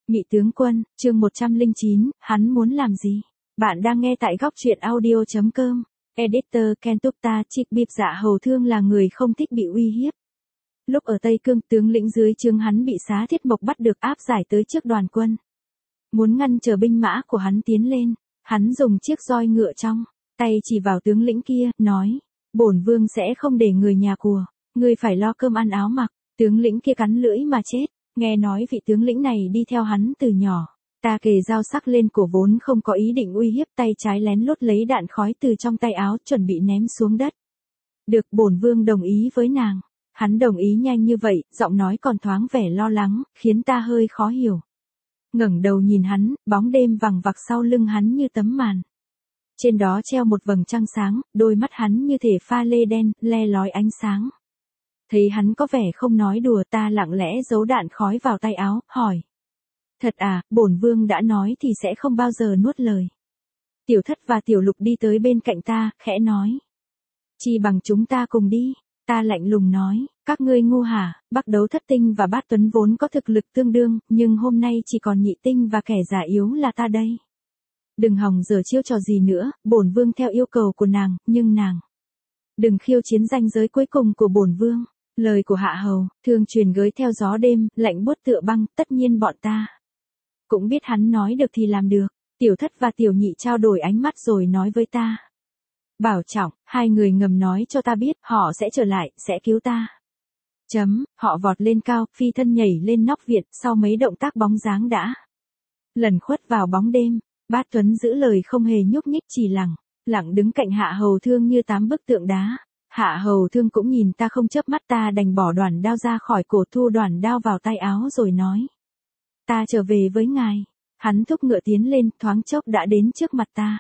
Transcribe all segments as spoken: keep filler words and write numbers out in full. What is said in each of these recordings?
Nhị tướng quân, chương một trăm lẻ chín, hắn muốn làm gì? Bạn đang nghe tại góc truyện audio chấm com. Editor Kentukta Chik Bịp Dạ Hầu Thương là người không thích bị uy hiếp. Lúc ở Tây Cương, tướng lĩnh dưới trướng hắn bị Xá Thiết Mộc bắt được áp giải tới trước đoàn quân. Muốn ngăn trở binh mã của hắn tiến lên, hắn dùng chiếc roi ngựa trong tay chỉ vào tướng lĩnh kia, nói: "Bổn vương sẽ không để người nhà của ngươi phải lo cơm ăn áo mặc." Tướng lĩnh kia cắn lưỡi mà chết. Nghe nói vị tướng lĩnh này đi theo hắn từ nhỏ. Ta kề dao sắc lên cổ vốn không có ý định uy hiếp, tay trái lén lút lấy đạn khói từ trong tay áo chuẩn bị ném xuống đất. Được, bổn vương đồng ý với nàng. Hắn đồng ý nhanh như vậy, giọng nói còn thoáng vẻ lo lắng, khiến ta hơi khó hiểu. Ngẩng đầu nhìn hắn, bóng đêm vằng vặc sau lưng hắn như tấm màn. Trên đó treo một vầng trăng sáng, đôi mắt hắn như thể pha lê đen, le lói ánh sáng. Thấy hắn có vẻ không nói đùa, ta lặng lẽ giấu đạn khói vào tay áo, hỏi: "Thật à?" "Bổn vương đã nói thì sẽ không bao giờ nuốt lời." Tiểu Thất và Tiểu Lục đi tới bên cạnh ta, khẽ nói: "Chi bằng chúng ta cùng đi." Ta lạnh lùng nói: "Các ngươi ngu hả? Bắc Đấu Thất Tinh và Bát Tuấn vốn có thực lực tương đương, nhưng hôm nay chỉ còn Nhị Tinh và kẻ già yếu là ta đây. Đừng hòng giở chiêu trò gì nữa, bổn vương theo yêu cầu của nàng, nhưng nàng đừng khiêu chiến ranh giới cuối cùng của bổn vương." Lời của Hạ Hầu Thương truyền gới theo gió đêm, lạnh buốt tựa băng, tất nhiên bọn ta cũng biết hắn nói được thì làm được. Tiểu Thất và Tiểu Nhị trao đổi ánh mắt rồi nói với ta: "Bảo trọng." Hai người ngầm nói cho ta biết, họ sẽ trở lại, sẽ cứu ta. Chấm, họ vọt lên cao, phi thân nhảy lên nóc viện, sau mấy động tác bóng dáng đã lẩn khuất vào bóng đêm. Bát Tuấn giữ lời không hề nhúc nhích, chỉ lặng lặng đứng cạnh Hạ Hầu Thương như tám bức tượng đá. Hạ Hầu Thương cũng nhìn ta không chớp mắt, ta đành bỏ đoản đao ra khỏi cổ, thu đoản đao vào tay áo rồi nói: "Ta trở về với ngài." Hắn thúc ngựa tiến lên, thoáng chốc đã đến trước mặt ta.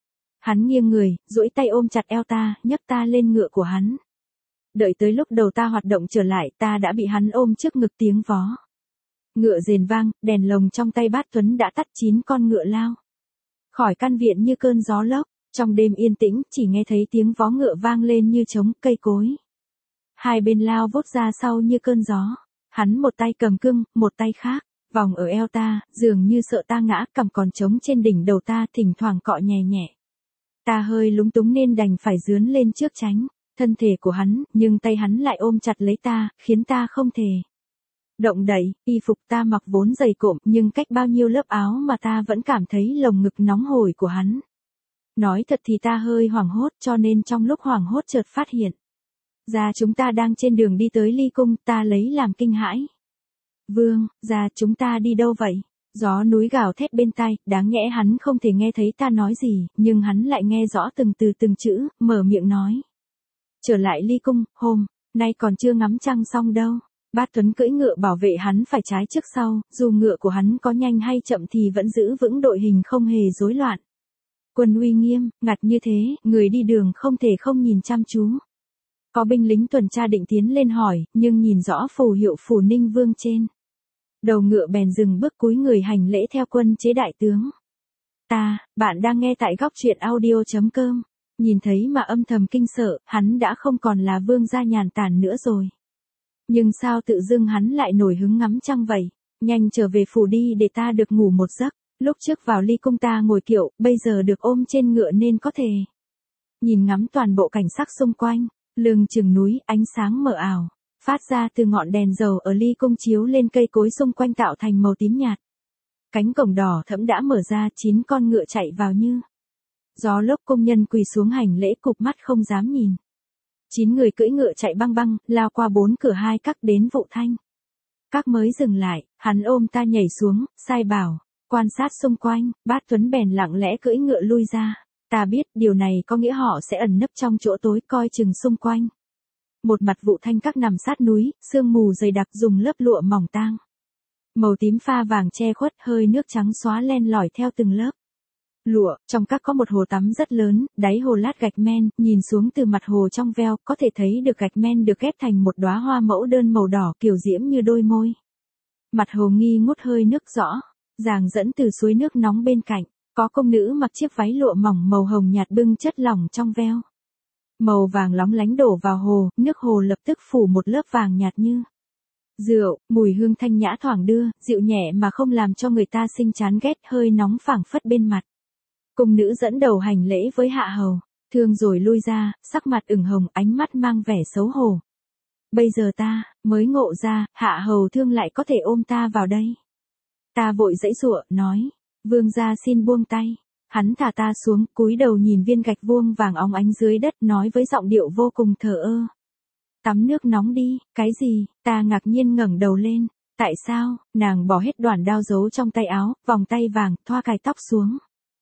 Hắn nghiêng người, duỗi tay ôm chặt eo ta, nhấc ta lên ngựa của hắn. Đợi tới lúc đầu ta hoạt động trở lại, ta đã bị hắn ôm trước ngực, tiếng vó ngựa rền vang, đèn lồng trong tay Bát Tuấn đã tắt, chín con ngựa lao khỏi căn viện như cơn gió lốc. Trong đêm yên tĩnh, chỉ nghe thấy tiếng vó ngựa vang lên như trống, cây cối hai bên lao vút ra sau như cơn gió. Hắn một tay cầm cương, một tay khác vòng ở eo ta, dường như sợ ta ngã, cằm còn trống trên đỉnh đầu ta, thỉnh thoảng cọ nhẹ nhẹ. Ta hơi lúng túng nên đành phải dướn lên trước tránh thân thể của hắn, nhưng tay hắn lại ôm chặt lấy ta, khiến ta không thể động đậy. Y phục ta mặc vốn dày cộm, nhưng cách bao nhiêu lớp áo mà ta vẫn cảm thấy lồng ngực nóng hổi của hắn. Nói thật thì ta hơi hoảng hốt, cho nên trong lúc hoảng hốt chợt phát hiện ra chúng ta đang trên đường đi tới Ly Cung, ta lấy làm kinh hãi. "Vương gia, chúng ta đi đâu vậy?" Gió núi gào thét bên tai, đáng nhẽ hắn không thể nghe thấy ta nói gì, nhưng hắn lại nghe rõ từng từ từng chữ, mở miệng nói: "Trở lại Ly Cung, hôm nay còn chưa ngắm trăng xong đâu." Bát Tuấn cưỡi ngựa bảo vệ hắn phải trái trước sau, dù ngựa của hắn có nhanh hay chậm thì vẫn giữ vững đội hình, không hề rối loạn. Quân uy nghiêm, ngặt như thế, người đi đường không thể không nhìn chăm chú. Có binh lính tuần tra định tiến lên hỏi, nhưng nhìn rõ phù hiệu Phủ Ninh Vương trên đầu ngựa bèn dừng bước, cúi người hành lễ theo quân chế đại tướng. Ta, bạn đang nghe tại góc truyện audio chấm com. Nhìn thấy mà âm thầm kinh sợ, hắn đã không còn là vương gia nhàn tản nữa rồi. Nhưng sao tự dưng hắn lại nổi hứng ngắm trăng vậy? Nhanh trở về phủ đi để ta được ngủ một giấc. Lúc trước vào Ly Cung ta ngồi kiệu, bây giờ được ôm trên ngựa nên có thể nhìn ngắm toàn bộ cảnh sắc xung quanh. Lưng chừng núi, ánh sáng mờ ảo phát ra từ ngọn đèn dầu ở Ly Cung chiếu lên cây cối xung quanh tạo thành màu tím nhạt. Cánh cổng đỏ thẫm đã mở ra, chín con ngựa chạy vào như gió lốc. Công nhân quỳ xuống hành lễ, cụp mắt không dám nhìn. Chín người cưỡi ngựa chạy băng băng, lao qua bốn cửa hai các đến Vụ Thanh các mới dừng lại. Hắn ôm ta nhảy xuống, sai bảo quan sát xung quanh. Bát Tuấn bèn lặng lẽ cưỡi ngựa lui ra. Ta biết điều này có nghĩa họ sẽ ẩn nấp trong chỗ tối, coi chừng xung quanh. Một mặt Vụ Thanh các nằm sát núi, sương mù dày đặc, dùng lớp lụa mỏng tang màu tím pha vàng che khuất, hơi nước trắng xóa len lỏi theo từng lớp lụa. Trong các có một hồ tắm rất lớn, đáy hồ lát gạch men, nhìn xuống từ mặt hồ trong veo, có thể thấy được gạch men được ghép thành một đóa hoa mẫu đơn màu đỏ kiều diễm như đôi môi. Mặt hồ nghi ngút hơi nước rõ ràng dẫn từ suối nước nóng bên cạnh. Có công nữ mặc chiếc váy lụa mỏng màu hồng nhạt bưng chất lỏng trong veo màu vàng lóng lánh đổ vào hồ, nước hồ lập tức phủ một lớp vàng nhạt như Rượu, mùi hương thanh nhã thoảng đưa, dịu nhẹ mà không làm cho người ta sinh chán ghét, hơi nóng phảng phất bên mặt. Cung nữ dẫn đầu hành lễ với hạ hầu, thương rồi lui ra, sắc mặt ửng hồng, ánh mắt mang vẻ xấu hổ. Bây giờ ta, mới ngộ ra, hạ hầu thương lại có thể ôm ta vào đây. Ta vội giãy giụa, nói, vương gia xin buông tay. Hắn thả ta xuống, cúi đầu nhìn viên gạch vuông vàng óng ánh dưới đất, nói với giọng điệu vô cùng thờ ơ. Tắm nước nóng đi, cái gì? Ta ngạc nhiên ngẩng đầu lên. Tại sao? Nàng bỏ hết đoản đao giấu trong tay áo, vòng tay vàng, thoa cài tóc xuống.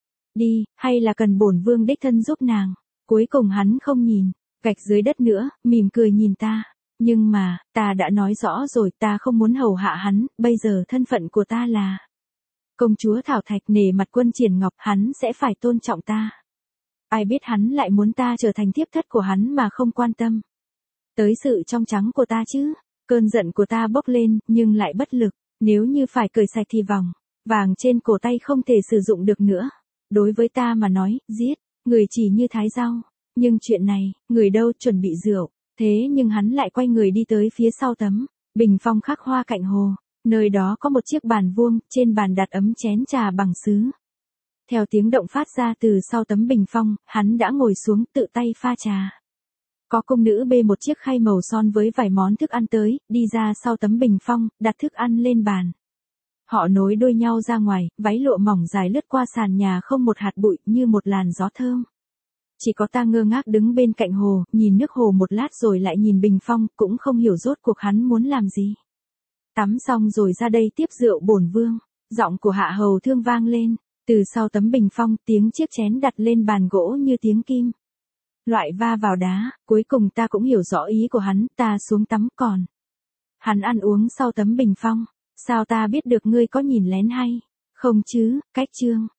Đi, hay là cần bổn vương đích thân giúp nàng? Cuối cùng hắn không nhìn, gạch dưới đất nữa, mỉm cười nhìn ta. Nhưng mà, ta đã nói rõ rồi, ta không muốn hầu hạ hắn, bây giờ thân phận của ta là công chúa Thảo Thạch, nể mặt quân Triển Ngọc, hắn sẽ phải tôn trọng ta. Ai biết hắn lại muốn ta trở thành thiếp thất của hắn mà không quan tâm tới sự trong trắng của ta chứ. Cơn giận của ta bốc lên, nhưng lại bất lực. Nếu như phải cởi sạch thì vòng vàng trên cổ tay không thể sử dụng được nữa. Đối với ta mà nói, giết người chỉ như thái rau. Nhưng chuyện này, người đâu chuẩn bị rượu. Thế nhưng hắn lại quay người đi tới phía sau tấm bình phong khắc hoa cạnh hồ. Nơi đó có một chiếc bàn vuông, trên bàn đặt ấm chén trà bằng sứ. Theo tiếng động phát ra từ sau tấm bình phong, hắn đã ngồi xuống tự tay pha trà. Có cung nữ bê một chiếc khay màu son với vài món thức ăn tới, đi ra sau tấm bình phong, đặt thức ăn lên bàn. Họ nối đuôi nhau ra ngoài, váy lụa mỏng dài lướt qua sàn nhà không một hạt bụi, như một làn gió thơm. Chỉ có ta ngơ ngác đứng bên cạnh hồ, nhìn nước hồ một lát rồi lại nhìn bình phong, cũng không hiểu rốt cuộc hắn muốn làm gì. Tắm xong rồi ra đây tiếp rượu bổn vương. Giọng của hạ hầu thương vang lên, từ sau tấm bình phong, tiếng chiếc chén đặt lên bàn gỗ như tiếng kim loại va vào đá. Cuối cùng ta cũng hiểu rõ ý của hắn, ta xuống tắm còn hắn ăn uống sau tấm bình phong. Sao ta biết được ngươi có nhìn lén hay không chứ? Cách chương